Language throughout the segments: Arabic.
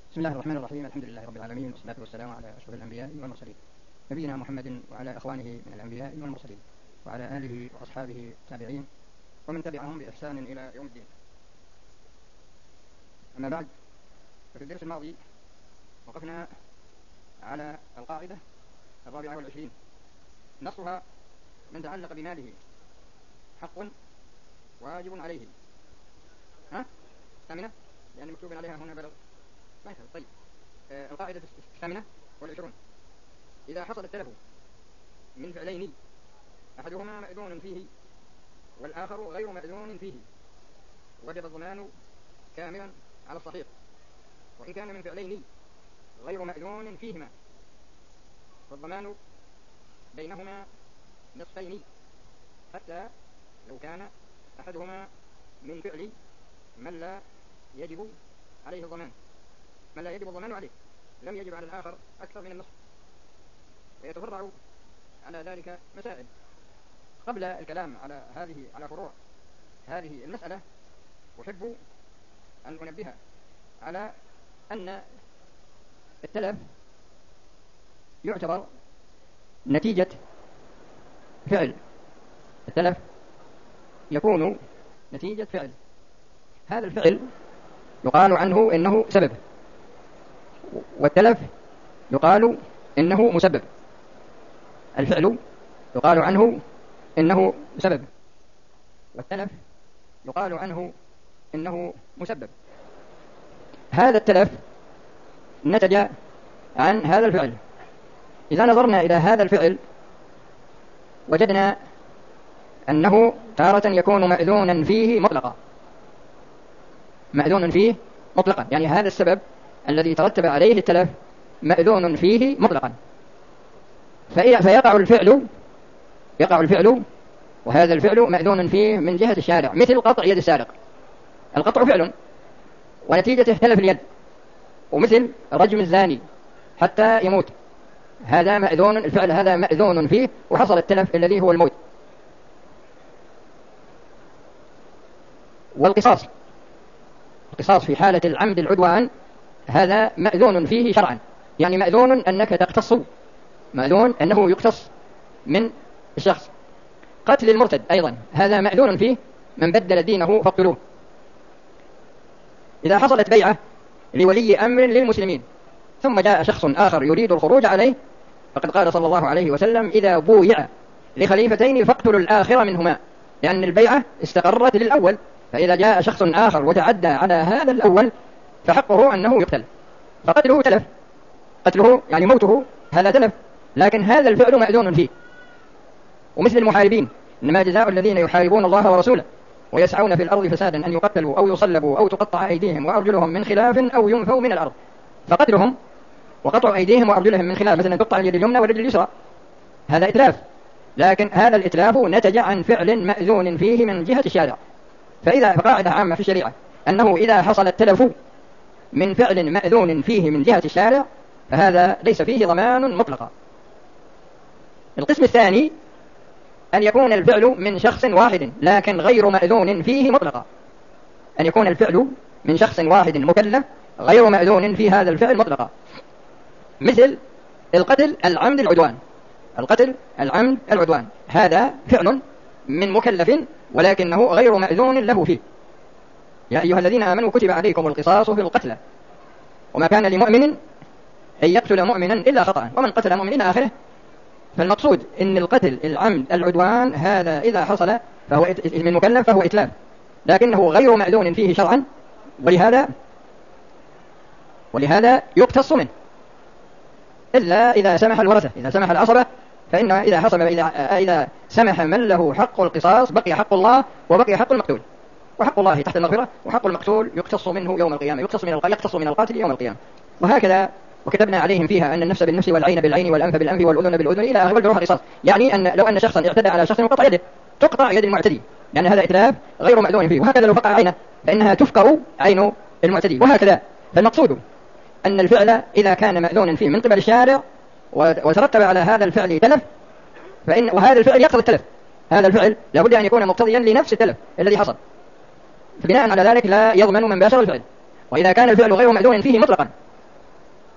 بسم الله الرحمن الرحيم. الحمد لله رب العالمين، والصلاة والسلام على أشرف الأنبياء والمرسلين، نبينا محمد وعلى إخوانه من الأنبياء والمرسلين وعلى آله وأصحابه التابعين ومن تبعهم بإحسان إلى يوم الدين. أما بعد، ففي الدرس الماضي وقفنا على القاعدة 24 نصها: من تعلق بماله حق واجب عليه. ثامنة، يعني مكتوب عليها هنا بلغ. طيب، القاعدة 28: إذا حصل التلف من فعلين أحدهما مأذون فيه والآخر غير مأذون فيه وجب الضمان كاملا على الصحيح، وإن كان من فعلين غير مأذون فيهما فالضمان بينهما نصفين، حتى لو كان أحدهما من فعل من لا يجب عليه الضمان، من لا يجب الضمان عليه، لم يجب على الآخر أكثر من النصف. ويتفرع على ذلك مسائل. قبل الكلام على فروع هذه المسألة، أحب أن أنبه على أن التلف يعتبر نتيجة فعل. التلف يكون نتيجة فعل، هذا الفعل يقال عنه إنه سبب، والتلف يقال إنه مسبب. الفعل يقال عنه إنه سبب، والتلف يقال عنه إنه مسبب. هذا التلف نتج عن هذا الفعل. إذا نظرنا إلى هذا الفعل وجدنا أنه تارة يكون مأذونا فيه مطلقا، مأذون فيه مطلقا، يعني هذا السبب الذي ترتب عليه التلف مأذون فيه مطلقا، فيقع الفعل وهذا الفعل مأذون فيه من جهة الشارع، مثل قطع يد السارق. القطع فعل ونتيجته تلف اليد، ومثل رجم الزاني حتى يموت، هذا مأذون، الفعل هذا مأذون فيه وحصل التلف الذي هو الموت. والقصاص في حالة العمد العدوان هذا مأذون فيه شرعا، يعني مأذون أنك تقتص، مأذون أنه يقتص من الشخص. قتل المرتد أيضا هذا مأذون فيه، من بدل دينه فاقتلوه. إذا حصلت بيعة لولي أمر للمسلمين ثم جاء شخص آخر يريد الخروج عليه، فقد قال صلى الله عليه وسلم: إذا بويع لخليفتين فاقتلوا الآخر منهما، لأن البيعة استقرت للأول، فإذا جاء شخص آخر وتعدى على هذا الأول فحقه أنه يقتل، فقتله تلف، قتله يعني موته هذا تلف، لكن هذا الفعل مأذون فيه. ومثل المحاربين: إنما جزاء الذين يحاربون الله ورسوله ويسعون في الأرض فسادا أن يقتلوا أو يصلبوا أو تقطع أيديهم وأرجلهم من خلاف أو ينفوا من الأرض. فقتلهم وقطع أيديهم وأرجلهم من خلاف، مثلا تقطع اليد اليمنى والرجل اليسرى، هذا إتلاف، لكن هذا الإتلاف نتج عن فعل مأذون فيه من جهة الشارع. فقاعدة عامة في الشريعة أنه إذا حصل التلف من فعل مأذون فيه من جهة الشارع فهذا ليس فيه ضمان مطلقا. القسم الثاني أن يكون الفعل من شخص واحد لكن غير مأذون فيه مطلقا، أن يكون الفعل من شخص واحد مكلف غير مأذون في هذا الفعل مطلقا، مثل القتل العمد العدوان. القتل العمد العدوان هذا فعل من مكلف ولكنه غير مأذون له فيه. يا أيها الذين آمنوا كتب عليكم القصاص في القتلى وما كان لمؤمن أن يقتل مؤمنا إلا خطأ ومن قتل مؤمنا إلى آخره. فالمقصود أن القتل العمد العدوان هذا إذا حصل فهو من مكلف فهو إتلاف، لكنه غير مأذون فيه شرعا، ولهذا يقتص منه إلا إذا سمح الورثة، إذا سمح العصبة، فإن إذا سمح من له حق القصاص بقي حق الله وبقي حق المقتول، وحق الله تحت المغفرة، وحق المقتول يقتص منه يوم القيامة، يقتص من القاتل يوم القيامة. وهكذا وكتبنا عليهم فيها أن النفس بالنفس والعين بالعين والأنف بالأنف والأذن بالأذن إلى آخره والجروح قصاص، يعني أن لو أن شخصا اعتدى على شخص وقطع يده تقطع يد المعتدي، لأن هذا إتلاف غير مأذون فيه. وهكذا لو فقع عينه فإنها تفقر عين المعتدي، وهكذا. فالمقصود أن الفعل إذا كان مأذونا فيه من قبل الشارع وترتب على هذا الفعل تلف، وهذا الفعل يقتضي التلف، هذا الفعل لابد أن يكون مقتضيا لنفس التلف الذي حصل، فبناء على ذلك لا يضمن من باشر الفعل. وإذا كان الفعل غير مأذون فيه مطلقا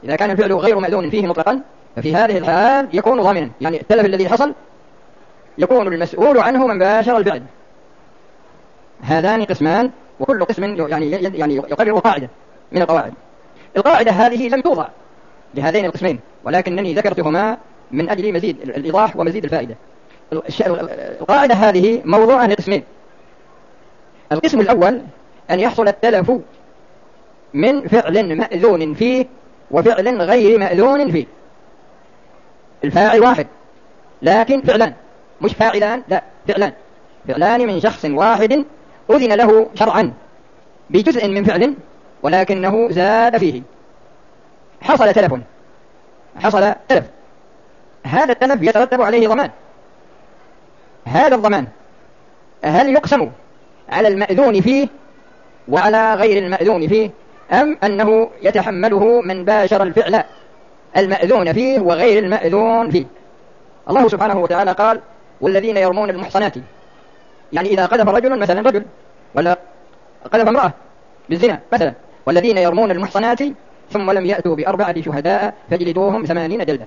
إذا كان الفعل غير مأذون فيه مطلقا ففي هذه الحال يكون ضامنا، يعني التلف الذي حصل يكون المسؤول عنه من باشر الفعل. هذان قسمان، وكل قسم يعني يقرر قاعدة من القواعد. القاعدة هذه لم توضع لهذين القسمين، ولكنني ذكرتهما من أجل مزيد الإيضاح ومزيد الفائدة. القاعدة هذه موضوعها لقسمين. القسم الأول أن يحصل التلف من فعل مأذون فيه وفعل غير مأذون فيه. الفاعل واحد لكن فعلان، مش فاعلان، لا فعلان من شخص واحد أذن له شرعا بجزء من فعل ولكنه زاد فيه، حصل تلف. هذا التلف يترتب عليه ضمان. هذا الضمان هل يقسم على المأذون فيه وعلى غير المأذون فيه، أم أنه يتحمله من باشر الفعل المأذون فيه وغير المأذون فيه؟ الله سبحانه وتعالى قال: والذين يرمون المحصنات، يعني إذا قذف رجل ولا قذف امرأة بالزنا مثلا، والذين يرمون المحصنات ثم لم يأتوا ب4 شهداء فجلدوهم 80 جلدة.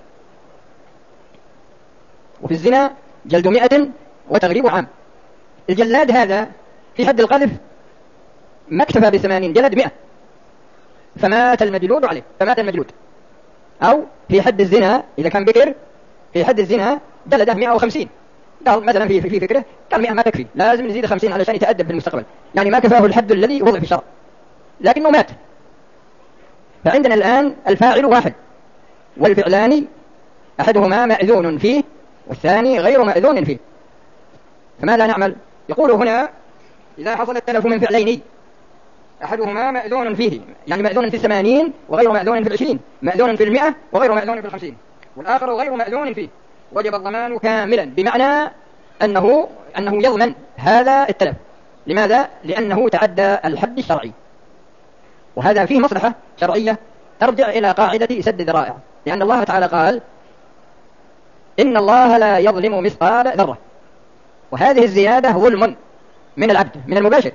وفي الزنا جلد 100 وتغريب عام. الجلاد هذا في حد القذف ما اكتفى ب80 جلد 100، فمات المجلود عليه، أو في حد الزنا إذا كان بكر في حد الزنا جلده 150. قال مثلا في فكره قال 100 ما تكفي، لازم نزيد 50 علشان يتأدب في المستقبل، يعني ما كفاه الحد الذي وضع في الشرع لكنه مات. فعندنا الآن الفاعل واحد والفعلان أحدهما مأذون فيه والثاني غير مأذون فيه، فماذا نعمل؟ يقول هنا: إذا حصل التلف من فعلين أحدهما مأذون فيه، يعني مأذون في 80 وغير مأذون في 20، مأذون في 100 وغير مأذون في 50، والآخر غير مأذون فيه، وجب الضمان كاملا، بمعنى أنه يضمن هذا التلف. لماذا؟ لأنه تعدى الحد الشرعي، وهذا فيه مصلحة شرعية ترجع إلى قاعدة سد الذرائع، لأن الله تعالى قال: إن الله لا يظلم مثقال ذرة، وهذه الزيادة ظلم من العبد من المباشر،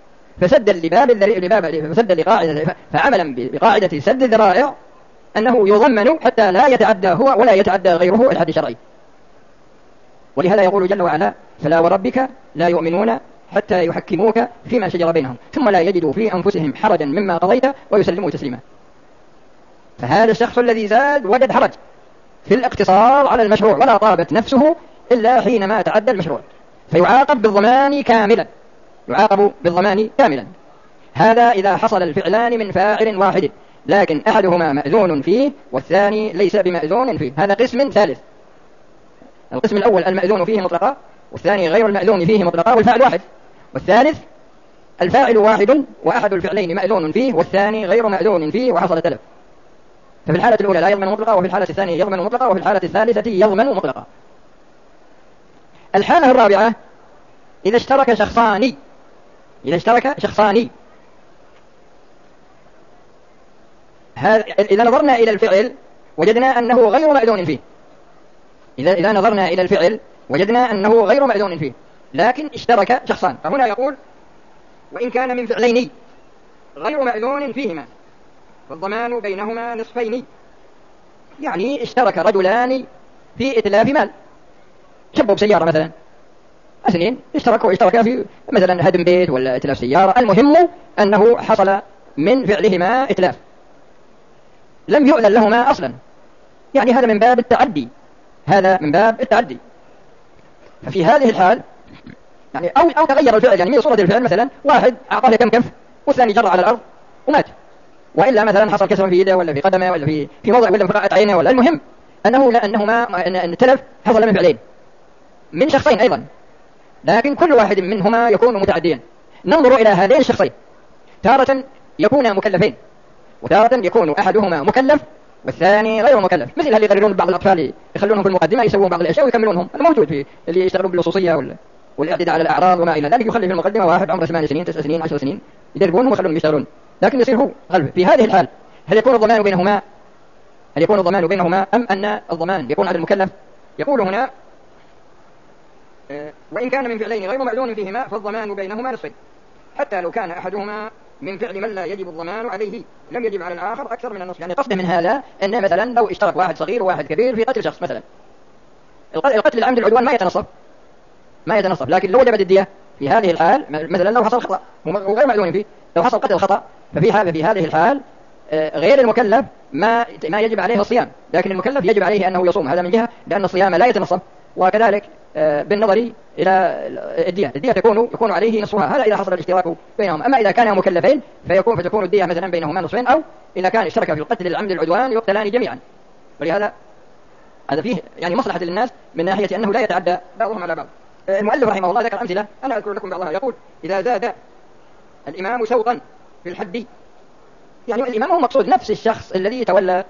فعملا بقاعدة سد الذرائع أنه يضمن حتى لا يتعدى هو ولا يتعدى غيره الحد الشرعي. ولهذا يقول جل وعلا: فلا وربك لا يؤمنون حتى يحكموك فيما شجر بينهم ثم لا يجدوا في أنفسهم حرجا مما قضيت ويسلموا تسليما. فهذا الشخص الذي زاد وجد حرج في الاقتصار على المشروع، ولا طابت نفسه إلا حينما تعدى المشروع، فيعاقب بالضمان كاملا. هذا إذا حصل الفعلان من فاعل واحد، لكن أحدهما مأذون فيه والثاني ليس بمأذون فيه. هذا قسم ثالث. القسم الأول المأذون فيه مطلقا، والثاني غير المأذون فيه مطلقا والفاعل واحد، والثالث الفاعل واحد وأحد الفعلين مأذون فيه والثاني غير مأذون فيه وحصل تلف. ففي الحالة الأولى لا يضمن مطلقا، وفي الحالة الثانية يضمن مطلقا، وفي الحالة الثالثة يضمن مطلقا. الحالة الرابعة إذا اشترك شخصان. إذا نظرنا إلى الفعل وجدنا أنه غير مأذون فيه. إذا نظرنا إلى الفعل وجدنا أنه غير مأذون فيه، لكن اشترك شخصان، فهنا يقول: وإن كان من فعلين غير مأذون فيهما فالضمان بينهما نصفين. يعني اشترك رجلان في إتلاف مال، شبوا بسيارة مثلا، اثنين اشتركا في مثلا هدم بيت ولا إتلاف سيارة، المهم أنه حصل من فعلهما إتلاف، لم يؤذن لهما أصلا، يعني هذا من باب التعدي. ففي هذه الحال يعني أو تغير الفعل، يعني من صورة الفعل مثلا واحد أعطاه كم كف والثاني جرى على الأرض ومات، وإلا مثلا حصل كسر في يده ولا في قدمه ولا في موضع ولا في فقاعة عينه، ولا المهم أن التلف حصل من فعلين من شخصين أيضا، لكن كل واحد منهما يكون متعديا. ننظر إلى هذين الشخصين، تارة يكون مكلفين وتارة يكون أحدهما مكلف والثاني غير مكلف، مثل اللي يقررون بعض الأطفال يخلونهم في المقدمة يسوون بعض الأشياء ويكملونهم، الموجود في اللي يشتغلون باللصوصية والاعتداء على الأعراض وما إلى ذلك، يخلي في المقدمة واحد عمره 8 سنين 9 سنين 10 سنين يدربونهم ويخلونهم يشتغلون، لكن يصير هو غلب. في هذه الحال هل يكون الضمان بينهما أم أن الضمان يكون على المكلف؟ يقول هنا: وإن كان من فعلين غير مأذون فيهما فالضمان بينهما نصفين، حتى لو كان أحدهما من فعل من لا يجب الضمان عليه لم يجب على الآخر أكثر من النصف. يعني قصده من هذا أن مثلا لو اشترك واحد صغير وواحد كبير في قتل شخص مثلا، القتل العمد العدوان ما يتنصف، لكن لو وجبت الدية في هذه الحال، مثلا لو حصل خطأ وغير معلوم فيه، لو حصل قتل خطأ ففي هذه الحال غير المكلف ما يجب عليه الصيام، لكن المكلف يجب عليه أنه يصوم. هذا من جهة لأن الصيام لا يتنصف. وكذلك بالنظر إلى الدية يكون عليه نصفها، هذا إذا حصل الاشتراك بينهم. أما إذا كانا مكلفين فتكون الدية مثلا بينهما نصفين، أو إذا كان اشترك في القتل العمد العدوان يقتلان جميعا. ولهذا هذا فيه يعني مصلحة للناس من ناحية أنه لا يتعدى بعضهم على بعض. المؤلف رحمه الله ذكر أمثلة أنا أذكر لكم بعضها. يقول إذا زاد الإمام سوطا في الحد، يعني الإمام هو مقصود نفس الشخص الذي تولى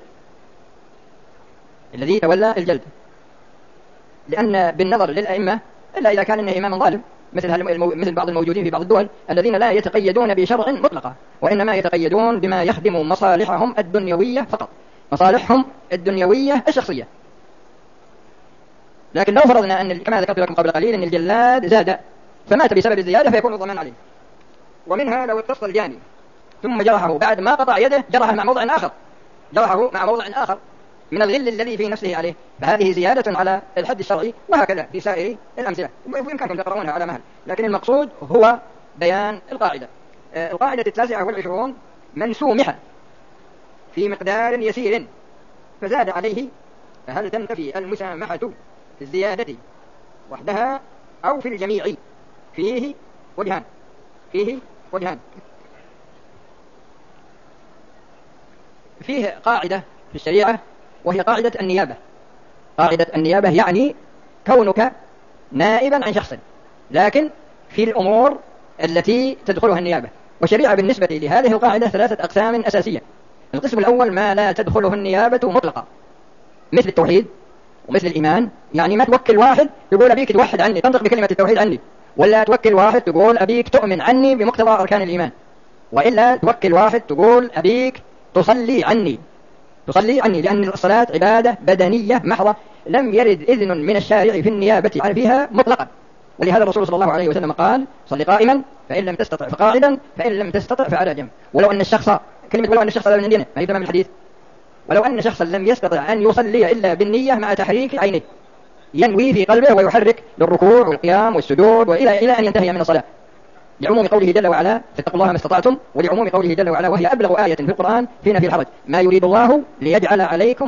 الجلد، لأن بالنظر للأئمة إلا إذا كان إنه إمام ظالم مثل بعض الموجودين في بعض الدول الذين لا يتقيدون بشرع مطلقة، وإنما يتقيدون بما يخدم مصالحهم الدنيوية فقط، مصالحهم الدنيوية الشخصية. لكن لو فرضنا أن كما ذكرت لكم قبل قليل أن الجلاد زاد فمات بسبب الزيادة فيكون الضمان عليه. ومنها لو اتصل الجاني ثم جرحه بعد ما قطع يده، جرحه مع موضع آخر من الغل الذي في نفسه عليه، فهذه زيادة على الحد الشرعي. وهكذا في سائر الأمثلة ويمكنكم تقرؤونها على مهل. لكن المقصود هو بيان القاعدة. القاعدة 29 من سومح في مقدار يسير فزاد عليه فهل تنتفي المسامحة في الزيادة وحدها أو في الجميع؟ فيه وجهان. فيه قاعدة في الشريعة وهي قاعدة النيابة، يعني كونك نائبا عن شخص لكن في الأمور التي تدخلها النيابة. والشريعة بالنسبة لهذه القاعدة 3 أقسام أساسية. القسم الأول ما لا تدخله النيابة مطلقا، مثل التوحيد ومثل الإيمان. يعني ما توكل واحد تقول أبيك توحد عني، تنطق بكلمة التوحيد عني، ولا توكل واحد تقول أبيك تؤمن عني بمقتضى أركان الإيمان، وإلا توكل واحد تقول أبيك تصلي عني، لأن الصلاة عبادة بدنية محضة لم يرد إذن من الشارع في النيابة فيها مطلقا. ولهذا الرسول صلى الله عليه وسلم قال صلي قائما فإن لم تستطع فقاعدا فإن لم تستطع فعلى جنب. ولو أن الشخص لا من دينه، ما يتم من الحديث، ولو أن شخصا لم يستطع أن يصلي إلا بالنية مع تحريك عينه، ينوي في قلبه ويحرك للركوع والقيام والسجود إلى أن ينتهي من الصلاة، لعموم قوله جل وعلا فاتقوا الله ما استطعتم، ولعموم قوله جل وعلا وهي أبلغ آية في القرآن في نفي الحرج، ما يريد الله ليجعل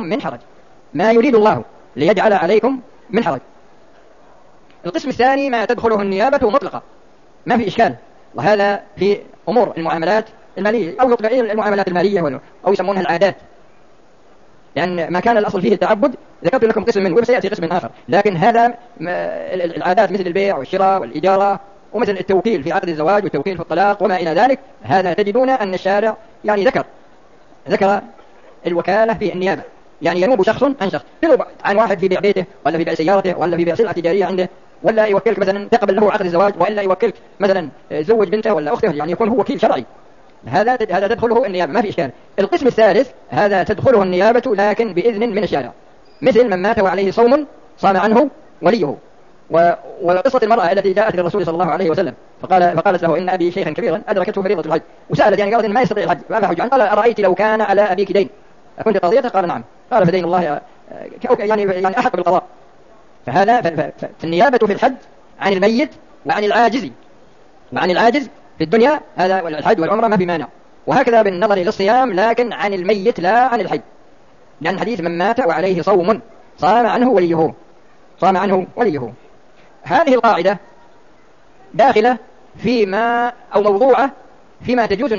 عليكم من حرج. القسم الثاني ما تدخله النيابة مطلقة ما في إشكال، وهذا في أمور المعاملات المالية أو المعاملات المالية أو يسمونها العادات، لأن ما كان الأصل فيه التعبد ذكرت لكم قسم منه وسيأتي قسم آخر. لكن هذا العادات مثل البيع والشراء والإجارة ومثل التوكيل في عقد الزواج والتوكيل في الطلاق وما إلى ذلك، هذا تجدون أن الشارع يعني ذكر الوكالة في النيابة، يعني ينوب شخص عن شخص، ينوب عن واحد في بيع بيته ولا في بيع سيارته ولا في بيع سلعة تجارية عنده، ولا يوكلك مثلا تقبل له عقد الزواج، وإلا يوكلك مثلا زوج بنته ولا أخته، يعني يكون هو وكيل شرعي. هذا تدخله النيابة ما في إشكال. القسم الثالث هذا تدخله النيابة لكن بإذن من الشارع، مثل من مات وعليه صوم صام عنه وليه. وقصة المرأة التي جاءت للرسول صلى الله عليه وسلم فقالت له إن أبي شيخا كبيرا أدركته فريضة الحج، وسألت يعني قالت إن ما يستطيع الحج ما حج عنه. قال أرأيت لو كان على أبيك دين أكنت قاضيته؟ قال نعم. قال فدين الله يعني أحق بالقضاء. فهذا النيابة في الحج عن الميت وعن العاجز في الدنيا، هذا الحج والعمرة ما في مانع. وهكذا بالنظر للصيام لكن عن الميت لا عن الحج، لأن حديث من مات وعليه صوم صام عنه وليه. هذه القاعدة داخلة فيما أو موضوعة فيما تجوز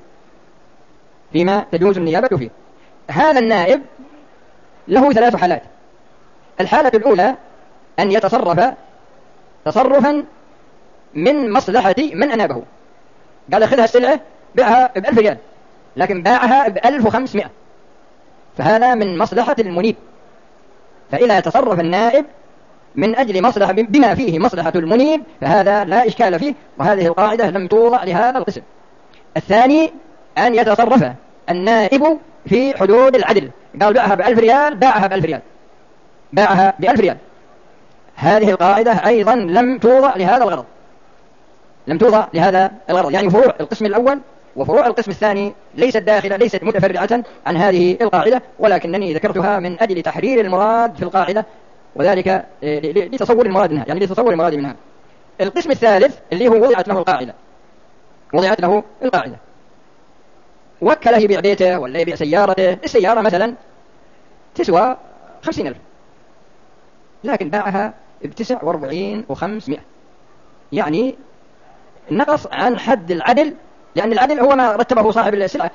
النيابة فيه. هذا النائب له 3 حالات. الحالة الأولى أن يتصرف تصرفا من مصلحة من أنابه، قال أخذها السلعة بيعها ب1000 ريال لكن باعها ب1500، فهذا من مصلحة المنيب. فإذا تصرف النائب من أجل مصلحة بما فيه مصلحة المنيب فهذا لا إشكال فيه، وهذه القاعدة لم توضع لهذا القسم. الثاني أن يتصرف النائب في حدود العدل، قال باعها ب1000 ريال باعها ب1000 ريال، هذه القاعدة أيضا لم توضع لهذا الغرض. يعني فروع القسم الأول وفروع القسم الثاني ليست متفرعة عن هذه القاعدة، ولكنني ذكرتها من أجل تحرير المراد في القاعدة، وذلك لتصور المراد منها، يعني لتصور المراد منها. القسم الثالث اللي هو وضعت له القاعدة، وكله يبيع بيته ولا يبيع سيارته. السيارة مثلا تسوى 50,000 لكن باعها ب49,500، يعني نقص عن حد العدل، لأن العدل هو ما رتبه صاحب السلعة،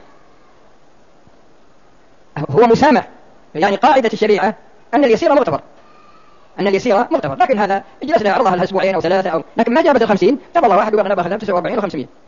هو مسامح. يعني قاعدة الشريعة أن اليسير مغتفر، لكن هذا جلسنا عرضها لها أسبوعين أو 3 لكن ما جابت 50، جاب الله واحد وقال أنا باخذها ب49,500.